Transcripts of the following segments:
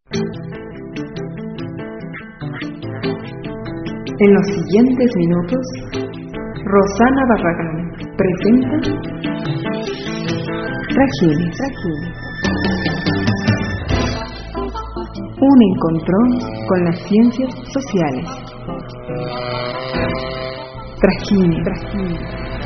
En los siguientes minutos, Rosana Barragán presenta Tragines. Un encontrón con las ciencias sociales. Tragines.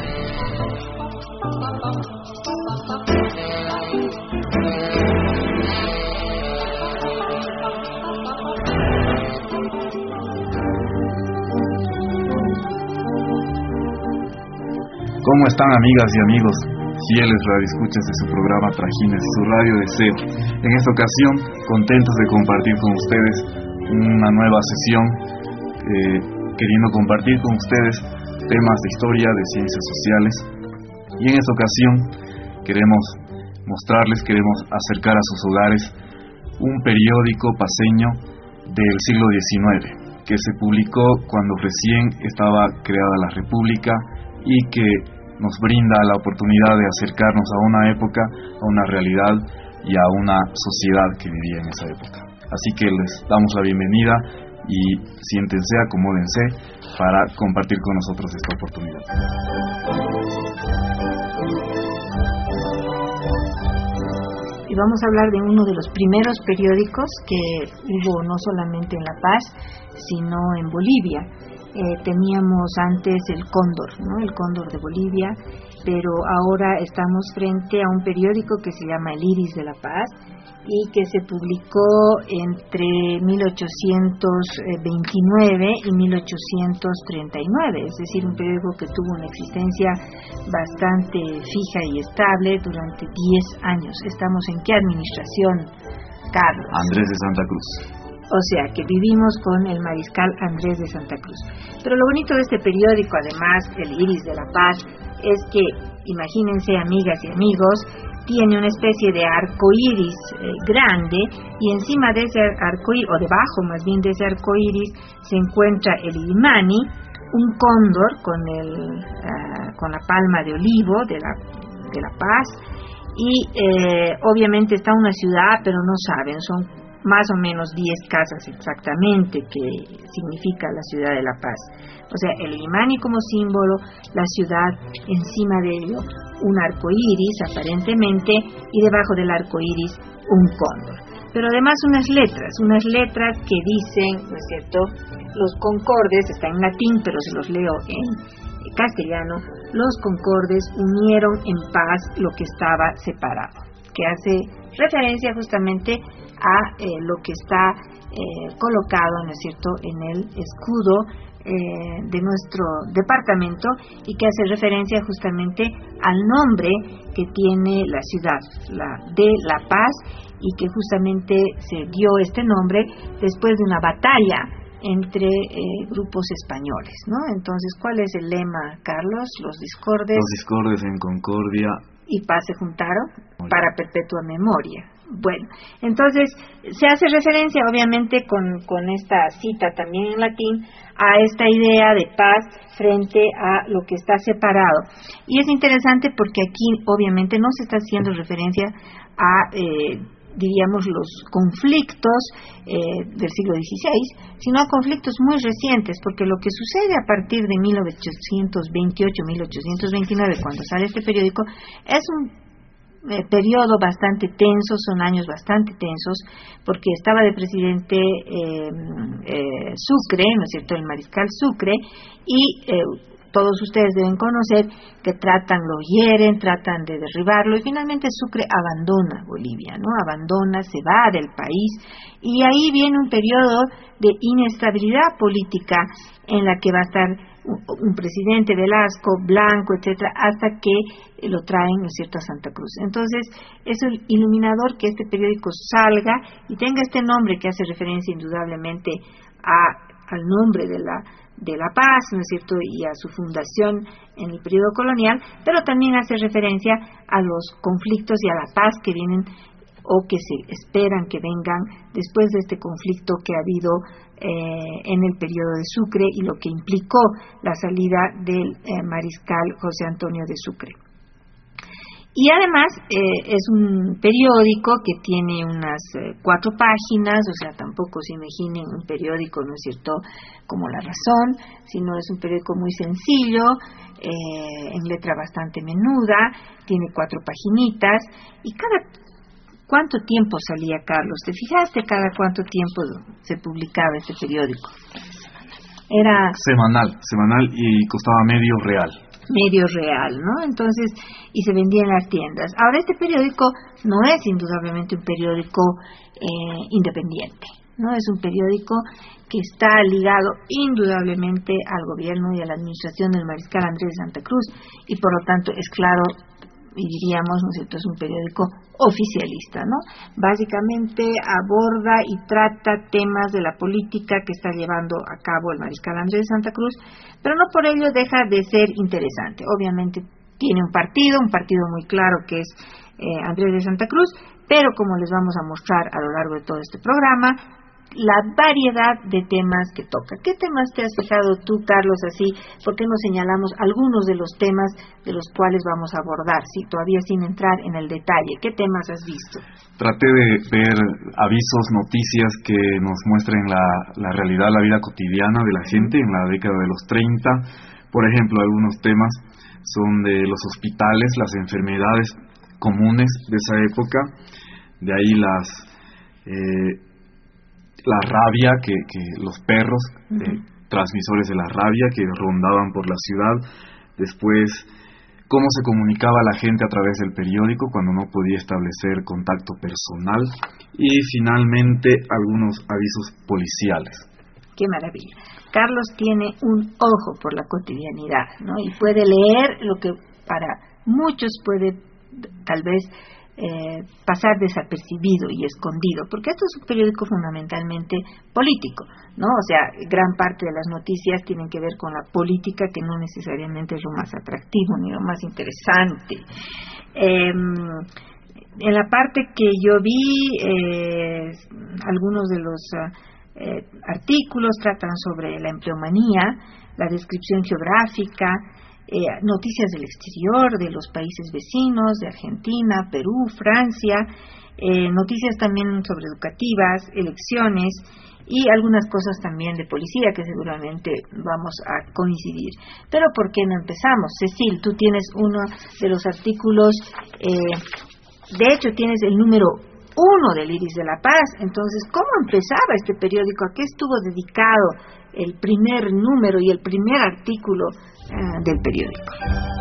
¿Cómo están, amigas y amigos, fieles radioescuchas de su programa Tragines, su radio deseo? En esta ocasión, contentos de compartir con ustedes una nueva sesión, queriendo compartir con ustedes temas de historia, de ciencias sociales. Y en esta ocasión queremos acercar a sus hogares un periódico paceño del siglo XIX, que se publicó cuando recién estaba creada la República y que nos brinda la oportunidad de acercarnos a una época, a una realidad y a una sociedad que vivía en esa época. Así que les damos la bienvenida y siéntense, acomódense para compartir con nosotros esta oportunidad. Y vamos a hablar de uno de los primeros periódicos que hubo no solamente en La Paz, sino en Bolivia. Teníamos antes el Cóndor, ¿no? El Cóndor de Bolivia, pero ahora estamos frente a un periódico que se llama El Iris de La Paz y que se publicó entre 1829 y 1839, es decir, un periódico que tuvo una existencia bastante fija y estable durante 10 años. ¿Estamos en qué administración, Carlos? Andrés de Santa Cruz. O sea, que vivimos con el mariscal Andrés de Santa Cruz. Pero lo bonito de este periódico, además, El Iris de La Paz, es que, imagínense, amigas y amigos, tiene una especie de arco iris grande, y encima de ese arco iris, o debajo más bien de ese arco iris, se encuentra el Illimani, un cóndor con la palma de olivo de La Paz, y obviamente está una ciudad, pero no saben, son más o menos 10 casas exactamente, que significa la ciudad de La Paz. O sea, el Illimani como símbolo, la ciudad, encima de ello un arco iris aparentemente, y debajo del arco iris un cóndor. Pero además unas letras que dicen, ¿no es cierto?, los concordes, está en latín, pero se los leo en castellano: los concordes unieron en paz lo que estaba separado, que hace referencia justamente a lo que está colocado, ¿no es cierto?, en el escudo de nuestro departamento, y que hace referencia justamente al nombre que tiene la ciudad, de La Paz, y que justamente se dio este nombre después de una batalla entre grupos españoles, ¿no? Entonces, ¿cuál es el lema, Carlos? Los discordes en concordia y paz se juntaron para perpetua memoria. Bueno, entonces se hace referencia, obviamente, con esta cita también en latín, a esta idea de paz frente a lo que está separado. Y es interesante porque aquí obviamente no se está haciendo referencia a diríamos los conflictos del siglo XVI, sino a conflictos muy recientes, porque lo que sucede a partir de 1828-1829, cuando sale este periódico, es un periodo bastante tenso, son años bastante tensos, porque estaba de presidente Sucre, ¿no es cierto?, el mariscal Sucre, y todos ustedes deben conocer que lo hieren, tratan de derribarlo, y finalmente Sucre abandona Bolivia, ¿no? Se va del país, y ahí viene un periodo de inestabilidad política en la que va a estar un presidente, Velasco, Blanco, etcétera, hasta que lo traen, ¿no es cierto?, a Santa Cruz. Entonces, es iluminador que este periódico salga y tenga este nombre que hace referencia indudablemente al nombre de La Paz, ¿no es cierto?, y a su fundación en el periodo colonial, pero también hace referencia a los conflictos y a la paz que vienen o que se esperan que vengan después de este conflicto que ha habido en el periodo de Sucre, y lo que implicó la salida del mariscal José Antonio de Sucre. Y además es un periódico que tiene unas 4 páginas, o sea, tampoco se imaginen un periódico, ¿no es cierto?, como La Razón, sino es un periódico muy sencillo, en letra bastante menuda, tiene 4 paginitas, y ¿cuánto tiempo salía, Carlos? ¿Te fijaste cada cuánto tiempo se publicaba este periódico? Era semanal y costaba medio real, ¿no? Entonces, y se vendía en las tiendas. Ahora, este periódico no es indudablemente un periódico independiente, ¿no? Es un periódico que está ligado indudablemente al gobierno y a la administración del mariscal Andrés de Santa Cruz, y por lo tanto es claro, y diríamos, ¿no es cierto?, es un periódico oficialista, ¿no? Básicamente aborda y trata temas de la política que está llevando a cabo el mariscal Andrés de Santa Cruz, pero no por ello deja de ser interesante. Obviamente tiene un partido muy claro que es Andrés de Santa Cruz, pero como les vamos a mostrar a lo largo de todo este programa, la variedad de temas que toca. ¿Qué temas te has fijado tú, Carlos, así? ¿Por qué no señalamos algunos de los temas de los cuales vamos a abordar, si todavía sin entrar en el detalle? ¿Qué temas has visto? Traté de ver avisos, noticias que nos muestren la realidad, la vida cotidiana de la gente en la década de los 30. Por ejemplo, algunos temas son de los hospitales, las enfermedades comunes de esa época, de ahí la rabia, que los perros, transmisores de la rabia que rondaban por la ciudad. Después, cómo se comunicaba la gente a través del periódico cuando no podía establecer contacto personal. Y finalmente, algunos avisos policiales. ¡Qué maravilla! Carlos tiene un ojo por la cotidianidad, ¿no? Y puede leer lo que para muchos puede tal vez pasar desapercibido y escondido, porque esto es un periódico fundamentalmente político, ¿no? O sea, gran parte de las noticias tienen que ver con la política, que no necesariamente es lo más atractivo ni lo más interesante. En la parte que yo vi, algunos de los artículos tratan sobre la empleomanía, la descripción geográfica, noticias del exterior, de los países vecinos, de Argentina, Perú, Francia, noticias también sobre educativas, elecciones y algunas cosas también de policía que seguramente vamos a coincidir. Pero ¿por qué no empezamos? Cecil, tú tienes uno de los artículos, de hecho tienes el número 1 del Iris de la Paz. Entonces, ¿cómo empezaba este periódico? ¿A qué estuvo dedicado el primer número y el primer artículo del periódico?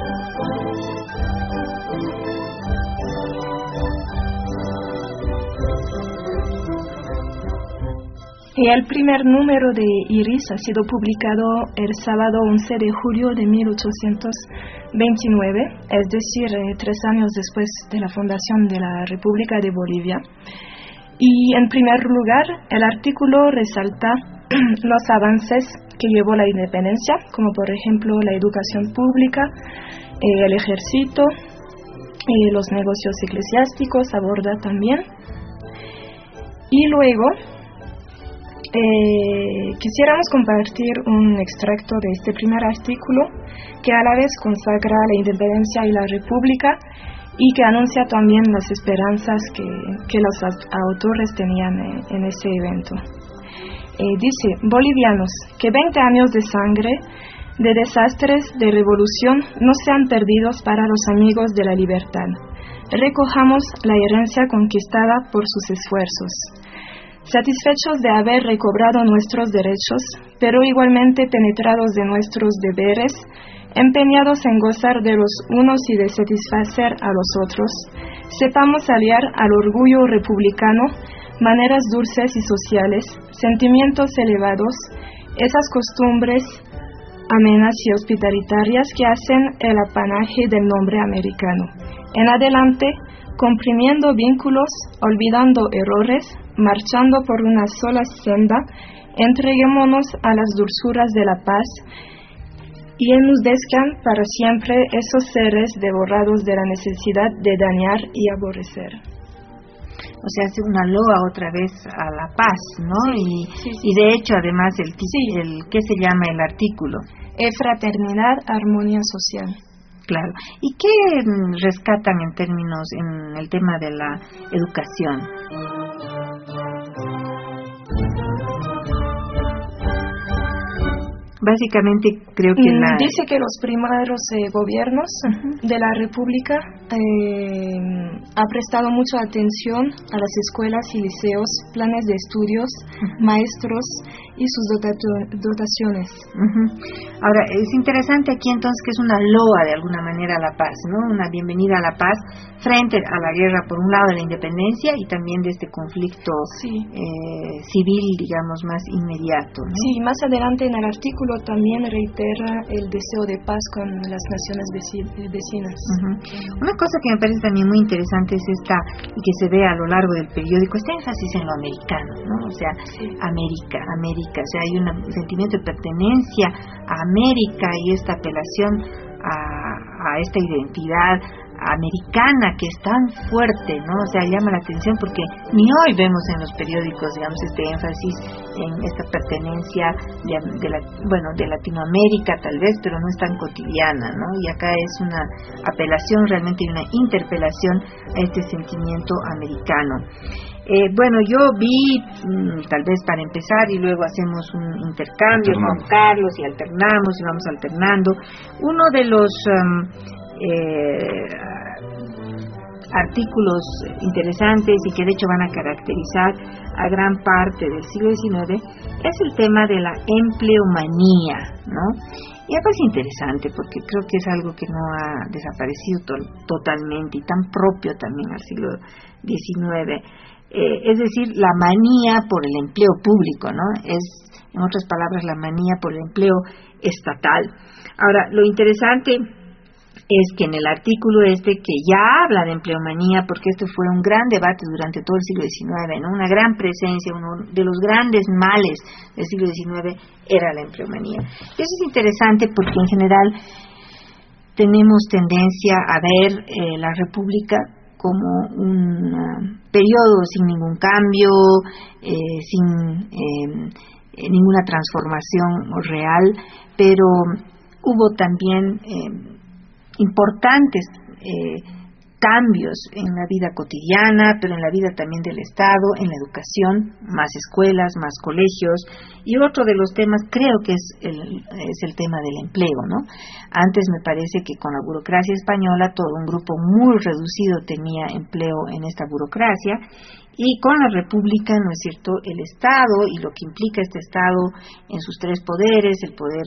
El primer número de Iris ha sido publicado el sábado 11 de julio de 1829, es decir, 3 años después de la fundación de la República de Bolivia. Y en primer lugar, el artículo resalta los avances que llevó la independencia, como por ejemplo la educación pública, el ejército, los negocios eclesiásticos, aborda también. Y luego quisiéramos compartir un extracto de este primer artículo que a la vez consagra la independencia y la república y que anuncia también las esperanzas que los autores tenían en ese evento. Dice: bolivianos, que 20 años de sangre, de desastres, de revolución no sean perdidos para los amigos de la libertad. Recojamos la herencia conquistada por sus esfuerzos. Satisfechos de haber recobrado nuestros derechos, pero igualmente penetrados de nuestros deberes, empeñados en gozar de los unos y de satisfacer a los otros, sepamos aliar al orgullo republicano maneras dulces y sociales, sentimientos elevados, esas costumbres amenas y hospitalitarias que hacen el apanaje del nombre americano. En adelante, comprimiendo vínculos, olvidando errores, marchando por una sola senda, entreguémonos a las dulzuras de la paz y enmudezcan para siempre esos seres devorados de la necesidad de dañar y aborrecer. O sea, hace una loa otra vez a la paz, ¿no? Sí. Y de hecho, además, ¿qué se llama el artículo? Fraternidad, armonía social. Claro. ¿Y qué rescatan en términos, en el tema de la educación? Básicamente creo que dice que los primeros gobiernos de la República ha prestado mucha atención a las escuelas y liceos, planes de estudios, maestros y sus dotaciones. Ahora, es interesante aquí entonces que es una loa de alguna manera a la paz, ¿no? Una bienvenida a la paz frente a la guerra, por un lado, de la independencia y también de este conflicto civil, digamos, más inmediato, ¿no? Sí, más adelante en el artículo también reitera el deseo de paz con las naciones vecinas. Una cosa que me parece también muy interesante es esta, y que se ve a lo largo del periódico, este énfasis en lo americano, ¿no? O sea, América, o sea, hay un sentimiento de pertenencia a América y esta apelación a esta identidad americana que es tan fuerte, ¿no? O sea, llama la atención porque ni hoy vemos en los periódicos, digamos, este énfasis en esta pertenencia de Latinoamérica tal vez, pero no es tan cotidiana, ¿no? Y acá es una apelación, realmente una interpelación a este sentimiento americano. Bueno, yo vi, tal vez para empezar, y luego hacemos un intercambio con Carlos y alternamos y vamos alternando. Uno de los artículos interesantes y que de hecho van a caracterizar a gran parte del siglo XIX es el tema de la empleomanía, ¿no? Y me parece interesante porque creo que es algo que no ha desaparecido totalmente y tan propio también al siglo XIX. Es decir, la manía por el empleo público, ¿no? Es, en otras palabras, la manía por el empleo estatal. Ahora, lo interesante es que en el artículo que ya habla de empleomanía, porque esto fue un gran debate durante todo el siglo XIX, ¿no? Una gran presencia, uno de los grandes males del siglo XIX era la empleomanía. Y eso es interesante porque en general tenemos tendencia a ver la República como un periodo sin ningún cambio, sin ninguna transformación real, pero hubo también importantes cambios en la vida cotidiana, pero en la vida también del Estado, en la educación, más escuelas, más colegios, y otro de los temas creo que es el tema del empleo, ¿no? Antes me parece que con la burocracia española todo un grupo muy reducido tenía empleo en esta burocracia, y con la República, ¿no es cierto?, el Estado y lo que implica este Estado en sus tres poderes, el poder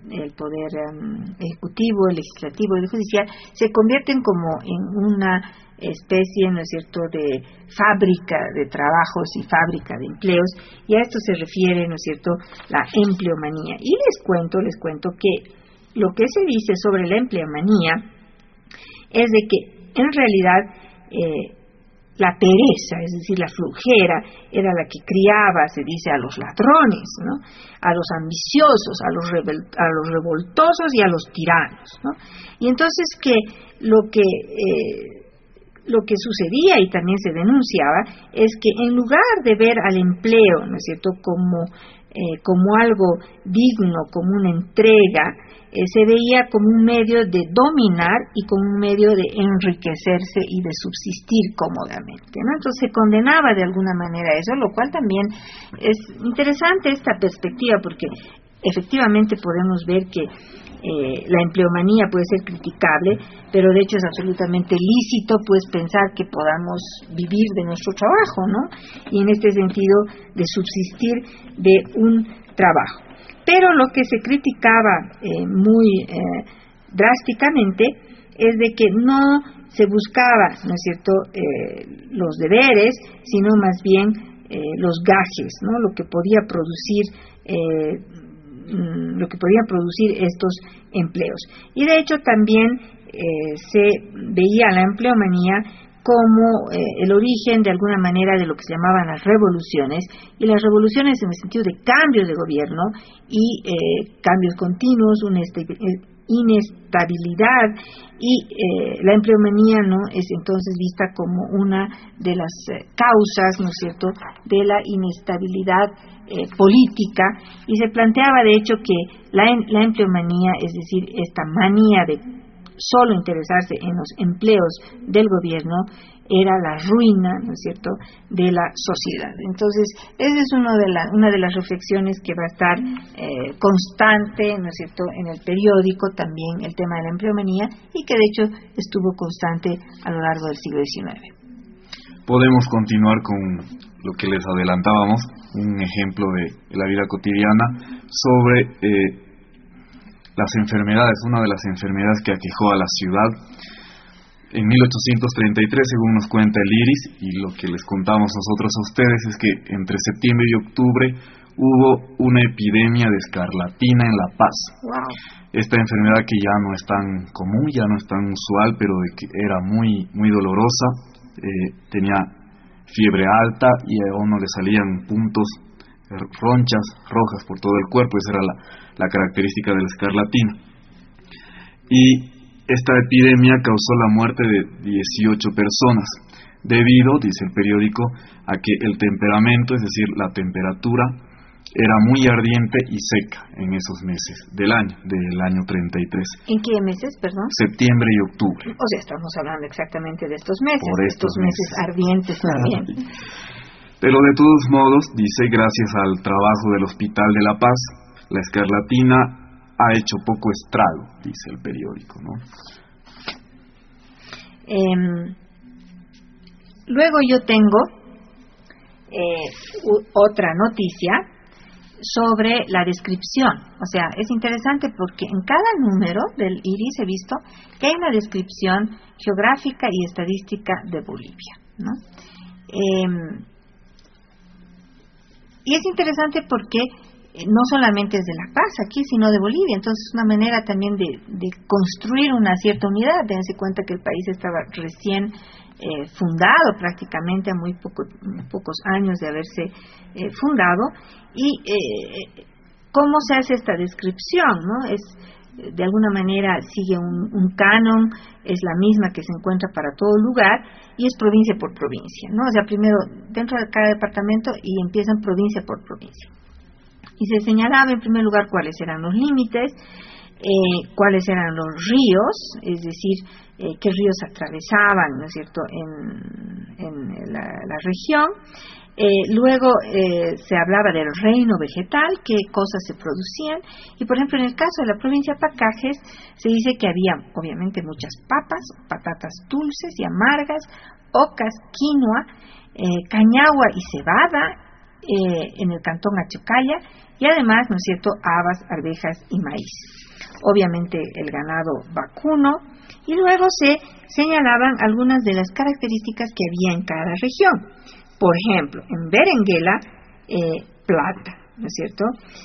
ejecutivo, el legislativo y el judicial, se convierten como en una especie, ¿no es cierto?, de fábrica de trabajos y fábrica de empleos, y a esto se refiere, ¿no es cierto?, la empleomanía. Y les cuento que lo que se dice sobre la empleomanía es de que en realidad la pereza, es decir, la flojera, era la que criaba, se dice, a los ladrones, ¿no?, a los ambiciosos, a los revoltosos y a los tiranos, ¿no? Y entonces que lo que sucedía y también se denunciaba es que en lugar de ver al empleo, ¿no es cierto?, como algo digno, como una entrega, se veía como un medio de dominar y como un medio de enriquecerse y de subsistir cómodamente, ¿no? Entonces se condenaba de alguna manera eso, lo cual también es interesante esta perspectiva, porque efectivamente podemos ver que la empleomanía puede ser criticable, pero de hecho es absolutamente lícito pues pensar que podamos vivir de nuestro trabajo, ¿no? Y en este sentido de subsistir de un trabajo. Pero lo que se criticaba muy drásticamente es de que no se buscaba, ¿no es cierto?, los deberes, sino más bien los gajes, ¿no?, lo que podía producir estos empleos. Y de hecho también se veía la empleomanía como el origen de alguna manera de lo que se llamaban las revoluciones, y las revoluciones en el sentido de cambios de gobierno y cambios continuos, una inestabilidad, y la empleomanía, ¿no?, es entonces vista como una de las causas, ¿no es cierto?, de la inestabilidad política, y se planteaba de hecho que la empleomanía, es decir, esta manía de solo interesarse en los empleos del gobierno era la ruina, ¿no es cierto?, de la sociedad. Entonces, esa es una de las reflexiones que va a estar constante, ¿no es cierto?, en el periódico, también el tema de la empleomanía, y que de hecho estuvo constante a lo largo del siglo XIX. Podemos continuar con lo que les adelantábamos, un ejemplo de la vida cotidiana sobre las enfermedades, una de las enfermedades que aquejó a la ciudad. En 1833, según nos cuenta el IRIS, y lo que les contamos nosotros a ustedes, es que entre septiembre y octubre hubo una epidemia de escarlatina en La Paz. Wow. Esta enfermedad que ya no es tan común, ya no es tan usual, pero de que era muy, muy dolorosa, tenía fiebre alta y a uno le salían puntos, ronchas rojas por todo el cuerpo. Esa era la característica de la escarlatina. Y esta epidemia causó la muerte de 18 personas, debido, dice el periódico, a que el temperamento, es decir, la temperatura, era muy ardiente y seca en esos meses del año 33. ¿En qué meses, perdón? Septiembre y octubre. O sea, estamos hablando exactamente de estos meses, por estos meses ardientes también. Pero de todos modos, dice, gracias al trabajo del Hospital de La Paz, la escarlatina ha hecho poco estrago, dice el periódico, ¿no? Luego yo tengo otra noticia sobre la descripción. O sea, es interesante porque en cada número del IRIS he visto que hay una descripción geográfica y estadística de Bolivia, ¿no? Y es interesante porque no solamente es de La Paz aquí, sino de Bolivia. Entonces es una manera también de construir una cierta unidad. Dense cuenta que el país estaba recién fundado, prácticamente a muy pocos años de haberse fundado. Y cómo se hace esta descripción, ¿no? Es, de alguna manera sigue un canon, es la misma que se encuentra para todo lugar, y es provincia por provincia, ¿no? O sea, primero dentro de cada departamento y empiezan provincia por provincia. Y se señalaba en primer lugar cuáles eran los límites, cuáles eran los ríos, es decir, qué ríos atravesaban, ¿no es cierto?, en la región. Luego se hablaba del reino vegetal, qué cosas se producían, y por ejemplo en el caso de la provincia de Pacajes se dice que había obviamente muchas papas, patatas dulces y amargas, ocas, quinoa, cañagua y cebada en el cantón Achocalla, y además, ¿no es cierto?, habas, arvejas y maíz. Obviamente el ganado vacuno, y luego se señalaban algunas de las características que había en cada región. Por ejemplo, en Berenguela, plata, ¿no es cierto?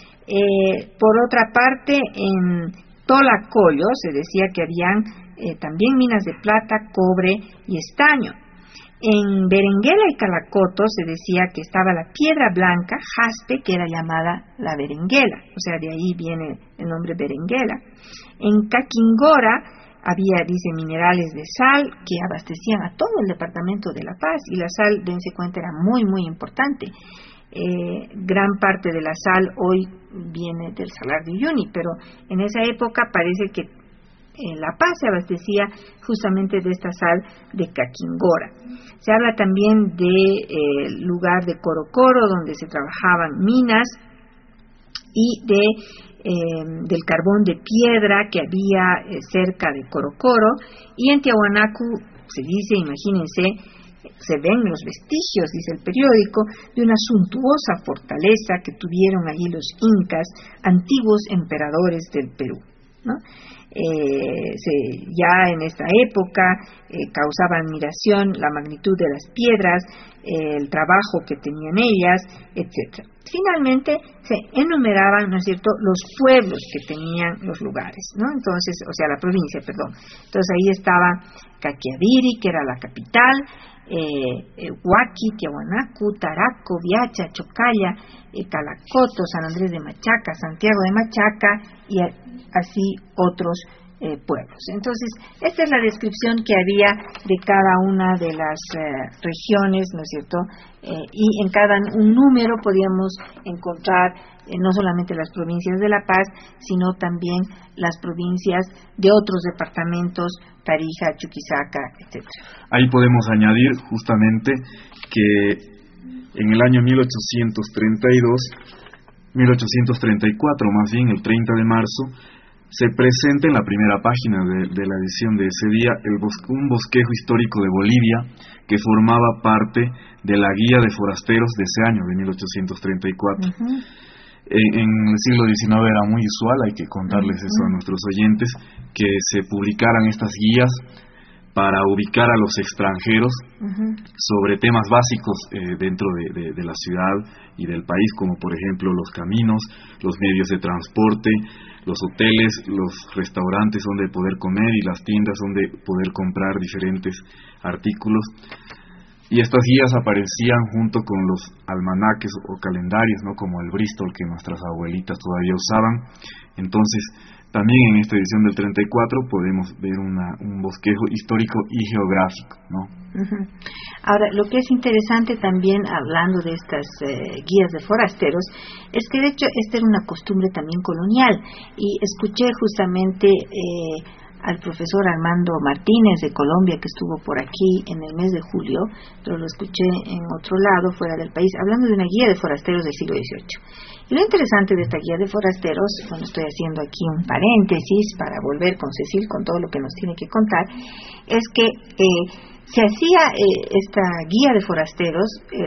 Por otra parte, en Tolacoyo se decía que habían también minas de plata, cobre y estaño. En Berenguela y Calacoto se decía que estaba la piedra blanca, jaspe, que era llamada la berenguela, o sea, de ahí viene el nombre Berenguela. En Caquingora había, dice, minerales de sal que abastecían a todo el departamento de La Paz, y la sal, dense cuenta, era muy, muy importante. Gran parte de la sal hoy viene del Salar de Uyuni, pero en esa época parece que La Paz se abastecía justamente de esta sal de Caquingora. Se habla también de lugar de Corocoro, donde se trabajaban minas, y del carbón de piedra que había cerca de Corocoro. Y en Tiahuanacu se dice, imagínense, se ven los vestigios, dice el periódico, de una suntuosa fortaleza que tuvieron allí los incas, antiguos emperadores del Perú, ¿no? Ya en esta época causaba admiración la magnitud de las piedras, el trabajo que tenían ellas, etcétera. Finalmente se enumeraban, ¿no es cierto?, los pueblos que tenían los lugares, ¿no? Entonces, o sea, la provincia, perdón. Entonces ahí estaba Caquiaviri, que era la capital, Huaki, Tiahuanacu, Taraco, Viacha, Chocalla, Calacoto, San Andrés de Machaca, Santiago de Machaca, y así otros pueblos. Entonces, esta es la descripción que había de cada una de las regiones, ¿no es cierto? Y en cada un número podíamos encontrar no solamente las provincias de La Paz, sino también las provincias de otros departamentos, Tarija, Chuquisaca, etc. Ahí podemos añadir justamente que en el año 1834 más bien, el 30 de marzo, se presenta en la primera página de la edición de ese día un bosquejo histórico de Bolivia que formaba parte de la guía de forasteros de ese año, de 1834. En el siglo XIX era muy usual, hay que contarles eso a nuestros oyentes, que se publicaran estas guías para ubicar a los extranjeros sobre temas básicos dentro de la ciudad y del país, como por ejemplo los caminos, los medios de transporte, los hoteles, los restaurantes donde poder comer y las tiendas donde poder comprar diferentes artículos. Y estas guías aparecían junto con los almanaques o calendarios, ¿no? Como el Bristol que nuestras abuelitas todavía usaban. Entonces, también en esta edición del 34 podemos ver un bosquejo histórico y geográfico, ¿no? Ahora, lo que es interesante también, hablando de estas guías de forasteros, es que de hecho esta era una costumbre también colonial. Y escuché justamente al profesor Armando Martínez de Colombia, que estuvo por aquí en el mes de julio, pero lo escuché en otro lado, fuera del país, hablando de una guía de forasteros del siglo XVIII. Y lo interesante de esta guía de forasteros, bueno, estoy haciendo aquí un paréntesis para volver con Cecil con todo lo que nos tiene que contar, es que se hacía esta guía de forasteros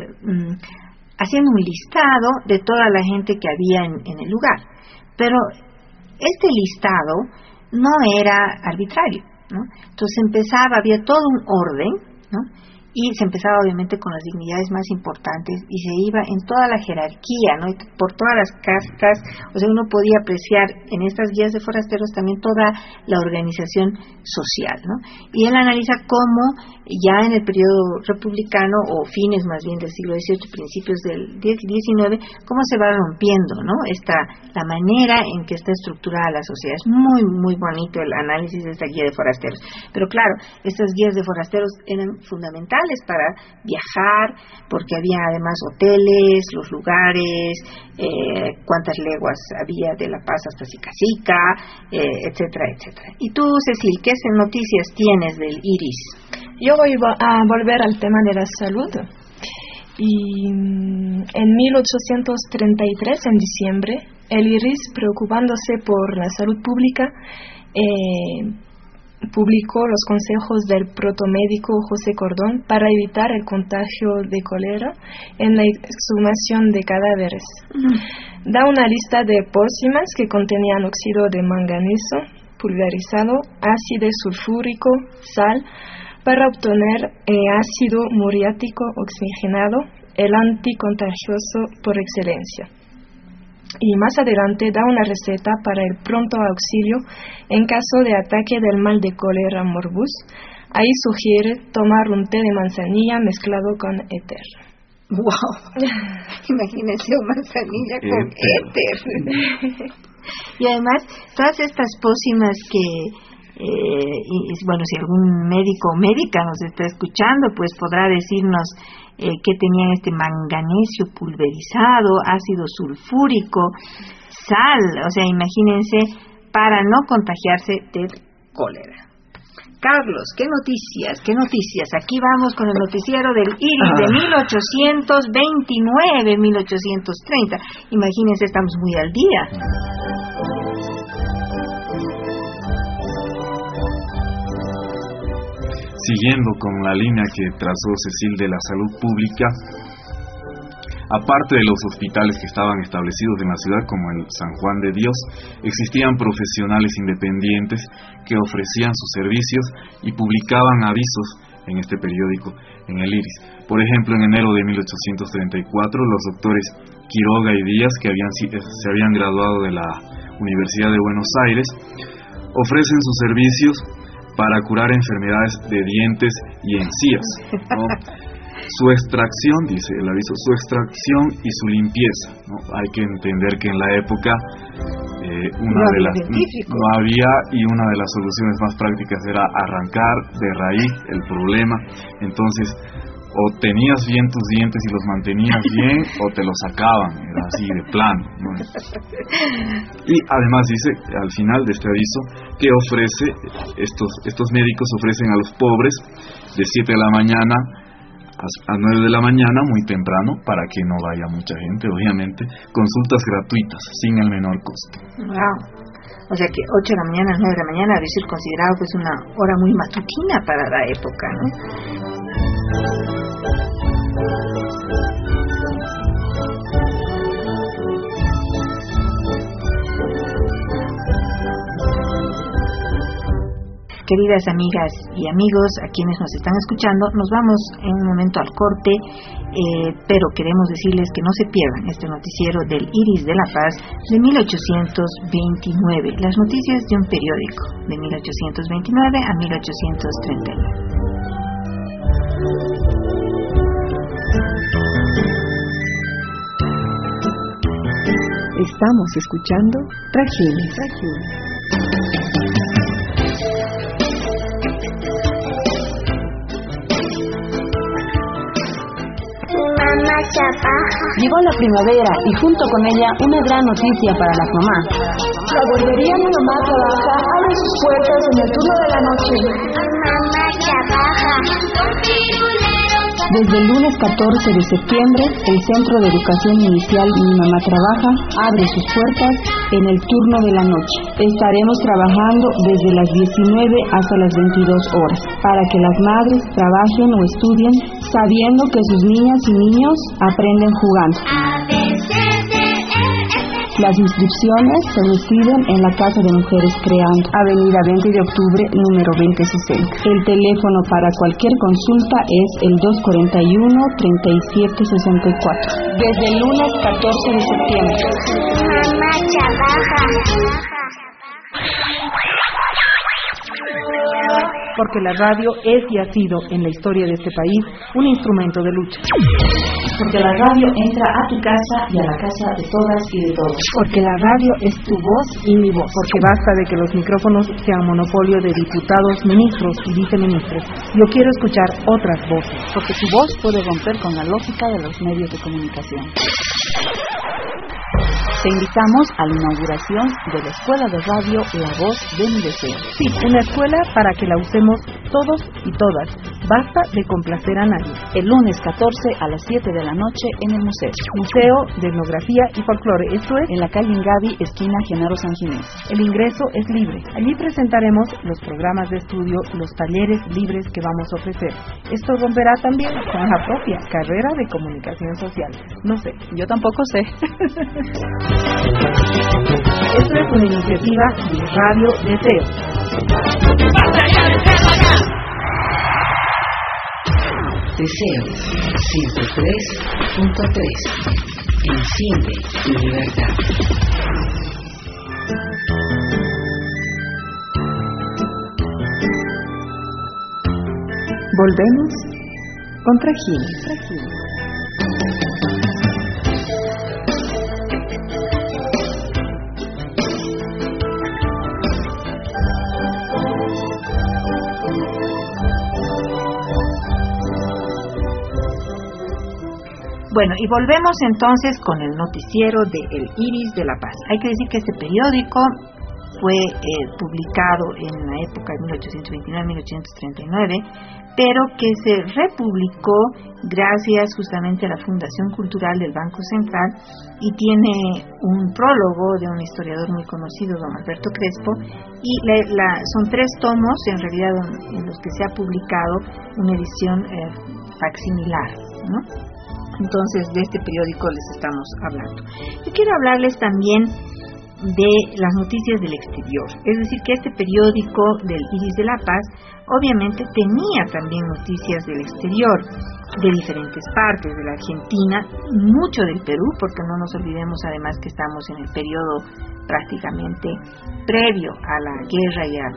haciendo un listado de toda la gente que había en el lugar. Pero este listado no era arbitrario, ¿no? Entonces había todo un orden, ¿no? Y se empezaba obviamente con las dignidades más importantes y se iba en toda la jerarquía, ¿no? Y por todas las castas, o sea, uno podía apreciar en estas guías de forasteros también toda la organización social, ¿no? Y él analiza cómo ya en el periodo republicano, o fines más bien del siglo XVIII, principios del XIX, cómo se va rompiendo, ¿no? La manera en que está estructurada la sociedad. Es muy, muy bonito el análisis de esta guía de forasteros. Pero claro, estas guías de forasteros eran fundamentales para viajar, porque había además hoteles, los lugares, cuántas leguas había de La Paz hasta Sica, etcétera, etcétera. Y tú, Cecil, ¿qué noticias tienes del IRIS? Yo voy a volver al tema de la salud. Y en 1833, en diciembre, el IRIS, preocupándose por la salud pública, publicó los consejos del protomédico José Cordón para evitar el contagio de cólera en la exhumación de cadáveres. Da una lista de pócimas que contenían óxido de manganeso pulverizado, ácido sulfúrico, sal, para obtener ácido muriático oxigenado, el anticontagioso por excelencia. Y más adelante da una receta para el pronto auxilio en caso de ataque del mal de cólera morbus. Ahí sugiere tomar un té de manzanilla mezclado con éter. ¡Wow! Imagínense manzanilla con éter. Y además, todas estas pócimas que, bueno, si algún médico o médica nos está escuchando, pues podrá decirnos que tenían este manganesio pulverizado, ácido sulfúrico, sal, o sea, imagínense, para no contagiarse de cólera. Carlos, ¿qué noticias? Aquí vamos con el noticiero del IRIS de 1829-1830. Imagínense, estamos muy al día. Siguiendo con la línea que trazó Cecil de la salud pública, aparte de los hospitales que estaban establecidos en la ciudad, como el San Juan de Dios, existían profesionales independientes que ofrecían sus servicios y publicaban avisos en este periódico, en el IRIS. Por ejemplo, en enero de 1834, los doctores Quiroga y Díaz, que se habían graduado de la Universidad de Buenos Aires, ofrecen sus servicios para curar enfermedades de dientes y encías, ¿no? Su extracción, dice el aviso, su extracción y su limpieza, ¿no? Hay que entender que en la época no había, y una de las soluciones más prácticas era arrancar de raíz el problema. Entonces, o tenías bien tus dientes y los mantenías bien, o te los sacaban, era así de plano, ¿no? Y además dice, al final de este aviso, que estos médicos ofrecen a los pobres de 7 de la mañana a 9 de la mañana, muy temprano, para que no vaya mucha gente, obviamente, consultas gratuitas, sin el menor costo. Wow. O sea que 8 de la mañana a 9 de la mañana debe ser considerado pues una hora muy matutina para la época, ¿no? Queridas amigas y amigos, a quienes nos están escuchando, nos vamos en un momento al corte, pero queremos decirles que no se pierdan este noticiero del Iris de la Paz de 1829, las noticias de un periódico de 1829 a 1839. Estamos escuchando Tragines. Llegó la primavera y junto con ella una gran noticia para las mamás. La guardería Mi Mamá Trabaja abre sus puertas en el turno de la noche. Mamá trabaja. Desde el lunes 14 de septiembre, el Centro de Educación Inicial Mi Mamá Trabaja abre sus puertas en el turno de la noche. Estaremos trabajando desde las 19 hasta las 22 horas para que las madres trabajen o estudien sabiendo que sus niñas y niños aprenden jugando. Las inscripciones se reciben en la Casa de Mujeres Creando, Avenida 20 de Octubre, número 2060. El teléfono para cualquier consulta es el 241-3764. Desde el lunes 14 de septiembre. Mamá trabaja. Porque la radio es y ha sido en la historia de este país un instrumento de lucha. Porque la radio entra a tu casa y a la casa de todas y de todos. Porque la radio es tu voz y mi voz. Porque basta de que los micrófonos sean monopolio de diputados, ministros y viceministros. Yo quiero escuchar otras voces. Porque tu voz puede romper con la lógica de los medios de comunicación. Te invitamos a la inauguración de la Escuela de Radio La Voz de mi Deseo. Sí, una escuela para que la usemos todos y todas. Basta de complacer a nadie. El lunes 14 a las 7 de la noche en el Museo. Museo de Etnografía y Folclore. Esto es en la calle Ingavi, esquina Genaro San Ginés. El ingreso es libre. Allí presentaremos los programas de estudio, los talleres libres que vamos a ofrecer. Esto romperá también con la propia carrera de comunicación social. No sé, yo tampoco sé. Esto es una iniciativa de Radio Deseo. Deseo 103.3. Enciende tu libertad. Volvemos con Tragines. Bueno, y volvemos entonces con el noticiero de El Iris de la Paz. Hay que decir que este periódico fue publicado en la época de 1829-1839, pero que se republicó gracias justamente a la Fundación Cultural del Banco Central y tiene un prólogo de un historiador muy conocido, don Alberto Crespo, y son 3 tomos en realidad en los que se ha publicado una edición facsimilar, ¿no? Entonces, de este periódico les estamos hablando. Yo quiero hablarles también de las noticias del exterior. Es decir, que este periódico del Iris de la Paz obviamente tenía también noticias del exterior, de diferentes partes, de la Argentina, mucho del Perú, porque no nos olvidemos además que estamos en el periodo prácticamente previo a la guerra y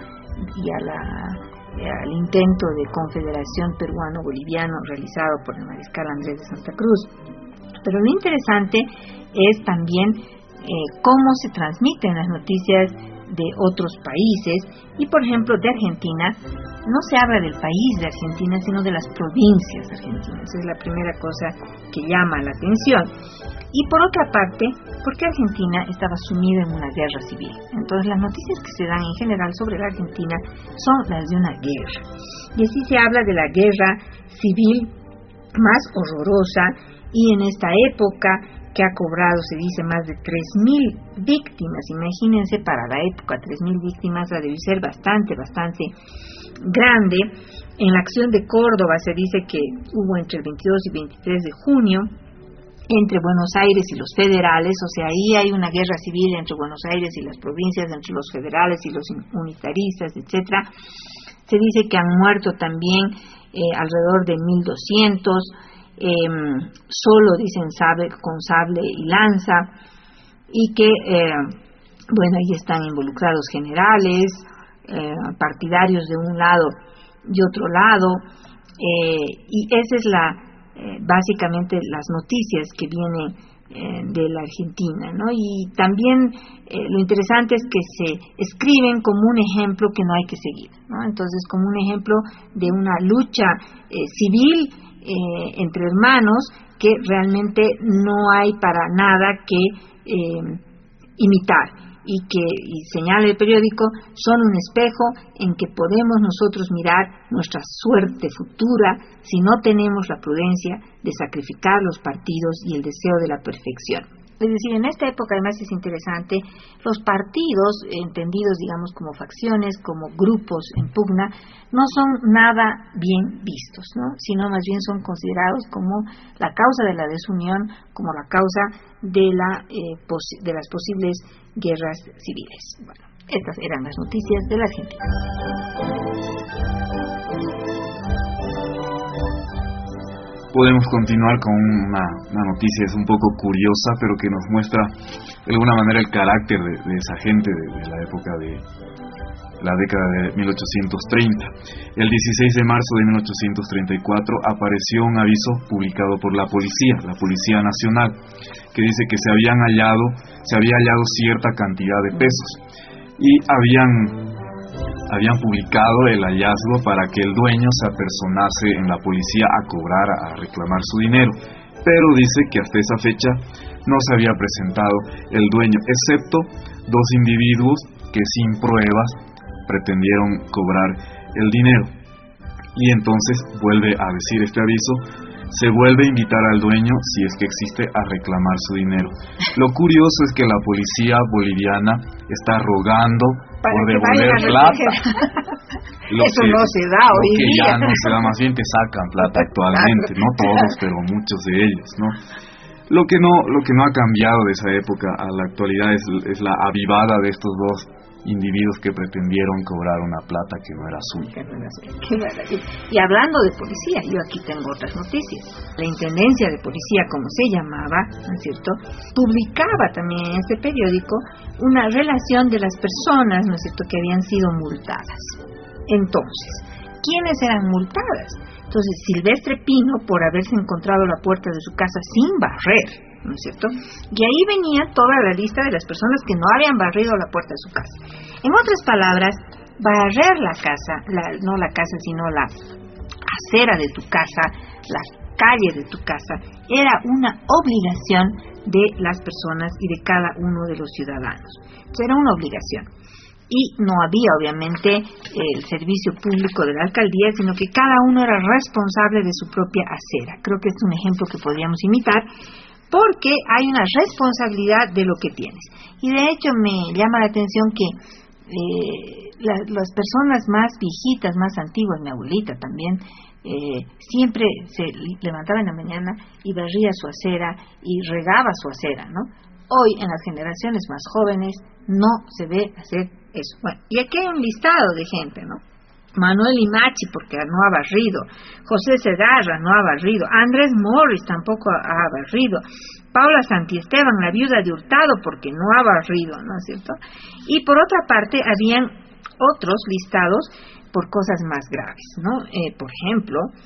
al intento de confederación peruano-boliviano realizado por el mariscal Andrés de Santa Cruz. Pero lo interesante es también cómo se transmiten las noticias de otros países. Y por ejemplo, de Argentina no se habla del país de Argentina, sino de las provincias argentinas. Esa es la primera cosa que llama la atención. Y por otra parte, porque Argentina estaba sumida en una guerra civil. Entonces las noticias que se dan en general sobre la Argentina son las de una guerra. Y así se habla de la guerra civil más horrorosa, y en esta época que ha cobrado, se dice, más de 3.000 víctimas. Imagínense, para la época 3.000 víctimas ha de ser bastante grande. En la acción de Córdoba se dice que hubo entre el 22 y 23 de junio entre Buenos Aires y los federales, o sea, ahí hay una guerra civil entre Buenos Aires y las provincias, entre los federales y los unitaristas, etcétera. Se dice que han muerto también alrededor de 1.200, solo dicen con sable y lanza, y que, ahí están involucrados generales, partidarios de un lado y otro lado, y esa es básicamente las noticias que vienen de la Argentina, ¿no? Y también lo interesante es que se escriben como un ejemplo que no hay que seguir, ¿no? Entonces, como un ejemplo de una lucha civil entre hermanos que realmente no hay para nada que imitar, y señala el periódico, son un espejo en que podemos nosotros mirar nuestra suerte futura si no tenemos la prudencia de sacrificar los partidos y el deseo de la perfección. Es decir, en esta época además es interesante, los partidos, entendidos digamos como facciones, como grupos en pugna, no son nada bien vistos, ¿no? Sino más bien son considerados como la causa de la desunión, como la causa de las posibles guerras civiles. Bueno, estas eran las noticias de la Argentina. Podemos continuar con una noticia, es un poco curiosa, pero que nos muestra de alguna manera el carácter de esa gente de la época de la década de 1830. El 16 de marzo de 1834 apareció un aviso publicado por la Policía Nacional, que dice que se había hallado cierta cantidad de pesos, y habían publicado el hallazgo para que el dueño se apersonase en la policía a cobrar, a reclamar su dinero, pero dice que hasta esa fecha no se había presentado el dueño, excepto dos individuos que sin pruebas pretendieron cobrar el dinero. Y entonces vuelve a decir este aviso, se vuelve a invitar al dueño, si es que existe, a reclamar su dinero. Lo curioso es que la policía boliviana está rogando por devolver plata. Eso no se da hoy día. Que ya no se da, más bien te sacan plata actualmente, no todos, pero muchos de ellos, ¿no? Lo que no ha cambiado de esa época a la actualidad es la avivada de estos dos individuos que pretendieron cobrar una plata que no era suya. Y hablando de policía, yo aquí tengo otras noticias. La Intendencia de Policía, como se llamaba, ¿no es cierto?, publicaba también en este periódico una relación de las personas, ¿no es cierto?, que habían sido multadas. Entonces, ¿quiénes eran multadas? Entonces, Silvestre Pino, por haberse encontrado la puerta de su casa sin barrer, ¿no es cierto? Y ahí venía toda la lista de las personas que no habían barrido la puerta de su casa. En otras palabras, barrer la casa, no la casa, sino la acera de tu casa, la calle de tu casa, era una obligación de las personas y de cada uno de los ciudadanos. Entonces, era una obligación. Y no había, obviamente, el servicio público de la alcaldía, sino que cada uno era responsable de su propia acera. Creo que es un ejemplo que podríamos imitar, porque hay una responsabilidad de lo que tienes. Y de hecho me llama la atención que las personas más viejitas, más antiguas, mi abuelita también, siempre se levantaba en la mañana y barría su acera y regaba su acera, ¿no? Hoy, en las generaciones más jóvenes, no se ve hacer eso. Bueno, y aquí hay un listado de gente, ¿no? Manuel Limachi, porque no ha barrido. José Segarra no ha barrido. Andrés Morris tampoco ha barrido. Paula Santiesteban, la viuda de Hurtado, porque no ha barrido, ¿no es cierto? Y por otra parte, habían otros listados por cosas más graves, ¿no? Por ejemplo,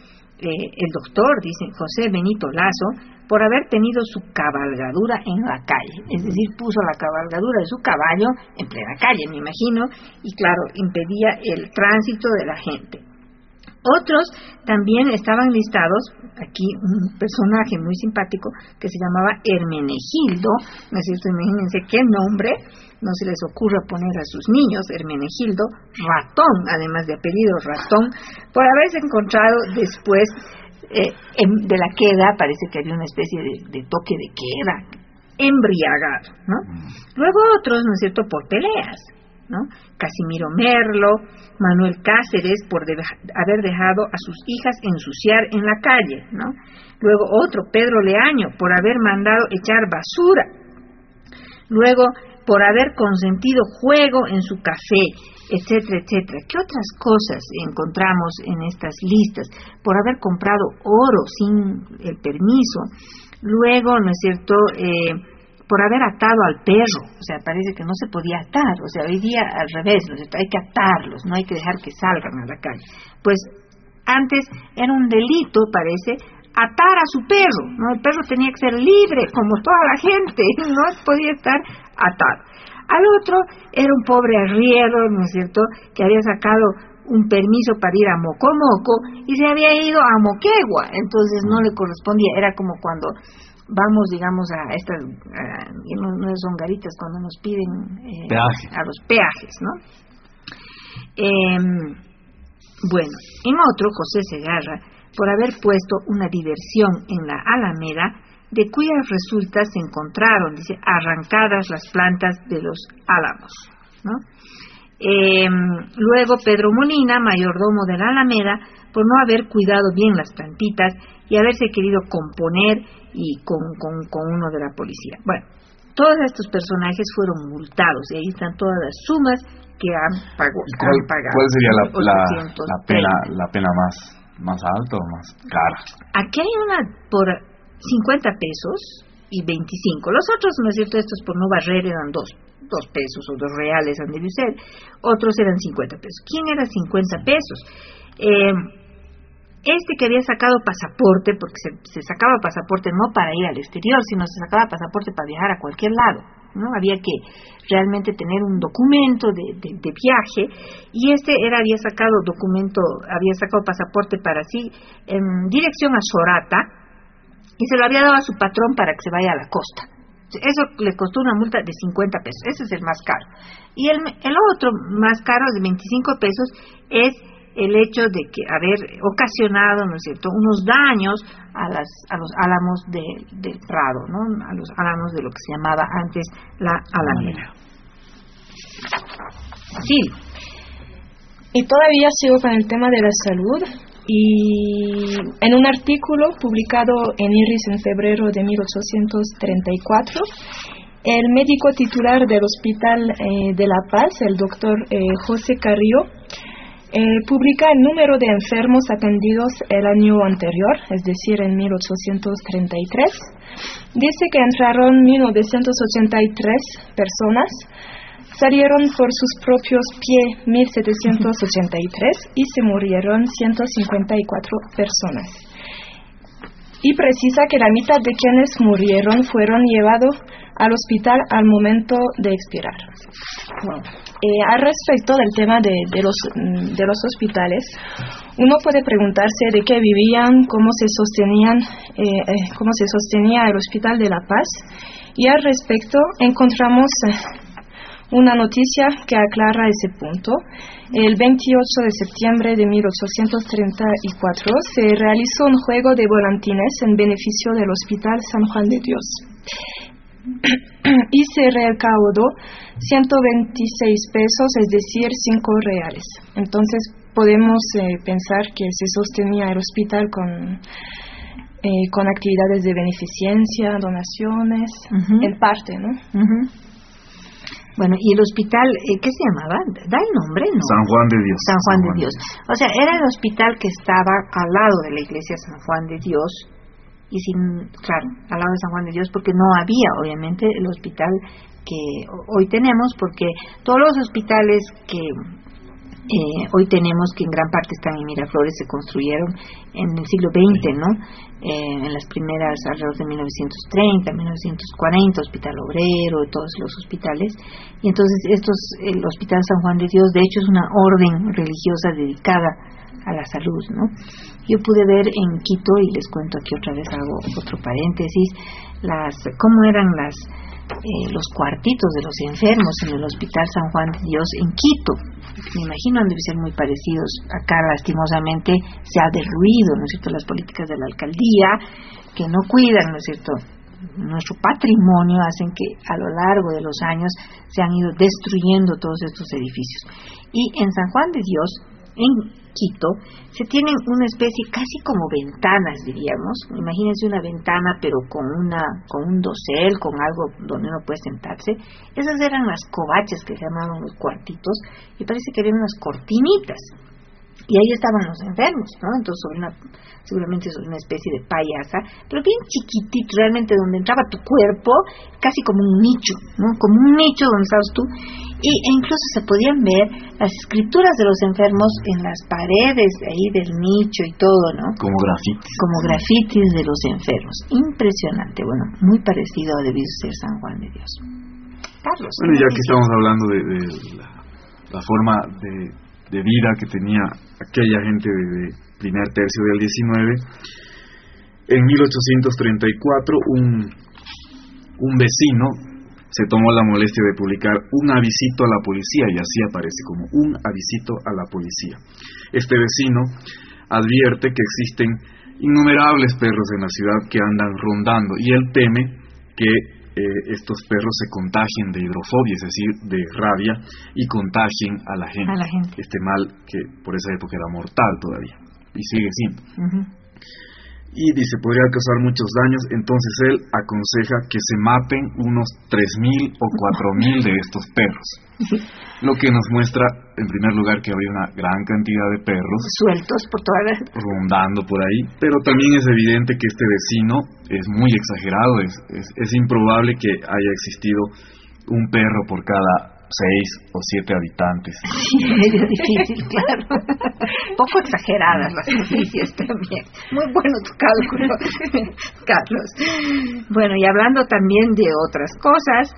el doctor, dice José Benito Lazo, por haber tenido su cabalgadura en la calle, es decir, puso la cabalgadura de su caballo en plena calle, me imagino, y claro, impedía el tránsito de la gente. Otros también estaban listados, aquí un personaje muy simpático que se llamaba Hermenegildo, ¿no es cierto? Imagínense qué nombre, no se les ocurra poner a sus niños, Hermenegildo Ratón, además de apellido Ratón, por haberse encontrado después de la queda, parece que había una especie de toque de queda, embriagado, ¿no? Luego otros, ¿no es cierto?, por peleas, ¿no? Casimiro Merlo, Manuel Cáceres por haber dejado a sus hijas ensuciar en la calle, ¿no? Luego otro, Pedro Leaño, por haber mandado echar basura. Luego, por haber consentido juego en su café, etcétera, etcétera. ¿Qué otras cosas encontramos en estas listas? Por haber comprado oro sin el permiso. Luego, ¿no es cierto?, por haber atado al perro, o sea, parece que no se podía atar, o sea, hoy día al revés, ¿no? Hay que atarlos, no hay que dejar que salgan a la calle. Pues antes era un delito, parece, atar a su perro, ¿no? El perro tenía que ser libre, como toda la gente, no podía estar atado. Al otro era un pobre arriero, ¿no es cierto?, que había sacado un permiso para ir a Mocomoco y se había ido a Moquegua, entonces no le correspondía, era como cuando vamos, digamos, a estas, no son garitas, cuando nos piden a los peajes, ¿no? Bueno, en otro, José Segarra, por haber puesto una diversión en la Alameda, de cuyas resultas se encontraron, dice, arrancadas las plantas de los álamos, ¿no? Luego Pedro Molina, mayordomo de la Alameda, por no haber cuidado bien las plantitas y haberse querido componer y con uno de la policía. Bueno, todos estos personajes fueron multados y ahí están todas las sumas que han pagado. ¿Cuál sería la pena más alta o más cara? Aquí hay una por 50 pesos y 25. Los otros, ¿no es cierto?, estos por no barrer eran 2 pesos o 2 reales, han de ser. Otros eran 50 pesos. ¿Quién era 50 pesos? Este que había sacado pasaporte, porque se sacaba pasaporte no para ir al exterior, sino se sacaba pasaporte para viajar a cualquier lado, ¿no? Había que realmente tener un documento de viaje, y había sacado pasaporte para sí en dirección a Sorata, y se lo había dado a su patrón para que se vaya a la costa. Eso le costó una multa de 50 pesos, ese es el más caro. Y el otro más caro, de 25 pesos, es el hecho de que haber ocasionado, ¿no es cierto?, unos daños a los álamos del Prado, ¿no?, a los álamos de lo que se llamaba antes la Alameda. Sí. Y todavía sigo con el tema de la salud, y en un artículo publicado en Iris en febrero de 1834, el médico titular del Hospital de La Paz, el doctor José Carrillo, publica el número de enfermos atendidos el año anterior, es decir, en 1833. Dice que entraron 1983 personas, salieron por sus propios pies 1783 y se murieron 154 personas. Y precisa que la mitad de quienes murieron fueron llevados al hospital al momento de expirar. Al respecto del tema de los hospitales, uno puede preguntarse de qué vivían, cómo se sostenía el Hospital de La Paz, y al respecto encontramos una noticia que aclara ese punto. El 28 de septiembre de 1834 se realizó un juego de volantines en beneficio del Hospital San Juan de Dios y se recaudó 126 pesos, es decir, 5 reales. Entonces podemos pensar que se sostenía el hospital con actividades de beneficencia, donaciones, en parte, ¿no? Bueno, ¿y el hospital qué se llamaba? ¿Da el nombre? No. San Juan de Dios. San Juan de Dios. O sea, era el hospital que estaba al lado de la iglesia San Juan de Dios, y claro, al lado de San Juan de Dios, porque no había, obviamente, el hospital que hoy tenemos, porque todos los hospitales que Hoy tenemos que en gran parte están en Miraflores, se construyeron en el siglo XX, ¿no? En las primeras, alrededor de 1930, 1940, Hospital Obrero, todos los hospitales. Y entonces el Hospital San Juan de Dios, de hecho, es una orden religiosa dedicada a la salud, ¿no? Yo pude ver en Quito, y les cuento aquí otra vez, hago otro paréntesis, cómo eran los cuartitos de los enfermos en el Hospital San Juan de Dios en Quito. Me imagino han de ser muy parecidos. Acá, lastimosamente, se ha derruido, ¿no es cierto?, las políticas de la alcaldía, que no cuidan, ¿no es cierto?, nuestro patrimonio, hacen que a lo largo de los años se han ido destruyendo todos estos edificios. Y en San Juan de Dios, en Quito, se tienen una especie casi como ventanas, diríamos. Imagínense una ventana, pero con un dosel, con algo donde uno puede sentarse. Esas eran las covachas que se llamaban los cuartitos, y parece que había unas cortinitas. Y ahí estaban los enfermos, ¿no? Entonces, seguramente es una especie de payasa, pero bien chiquitito, realmente donde entraba tu cuerpo, casi como un nicho, ¿no? Como un nicho donde estabas tú. E incluso se podían ver las escrituras de los enfermos en las paredes ahí del nicho y todo, ¿no? Como grafitis. Como grafitis de los enfermos. Impresionante. Bueno, muy parecido a debió ser San Juan de Dios. Carlos. Bueno, ya que estamos hablando de la forma de vida que tenía aquella gente de primer tercio del 19, en 1834 un vecino se tomó la molestia de publicar un avisito a la policía, y así aparece como un avisito a la policía. Este vecino advierte que existen innumerables perros en la ciudad que andan rondando, y él teme que estos perros se contagien de hidrofobia, es decir, de rabia, y contagien a la gente. Este mal que por esa época era mortal todavía, y sigue siendo. Y dice, podría causar muchos daños. Entonces él aconseja que se maten unos 3.000 o 4.000 de estos perros. Lo que nos muestra, en primer lugar, que había una gran cantidad de perros sueltos por toda la... rondando por ahí, pero también es evidente que este vecino es muy exagerado. Es improbable que haya existido un perro por cada 6 o 7 habitantes. Sí, medio difícil, claro. Poco exageradas las noticias también. Muy bueno tu cálculo, Carlos. Bueno, y hablando también de otras cosas,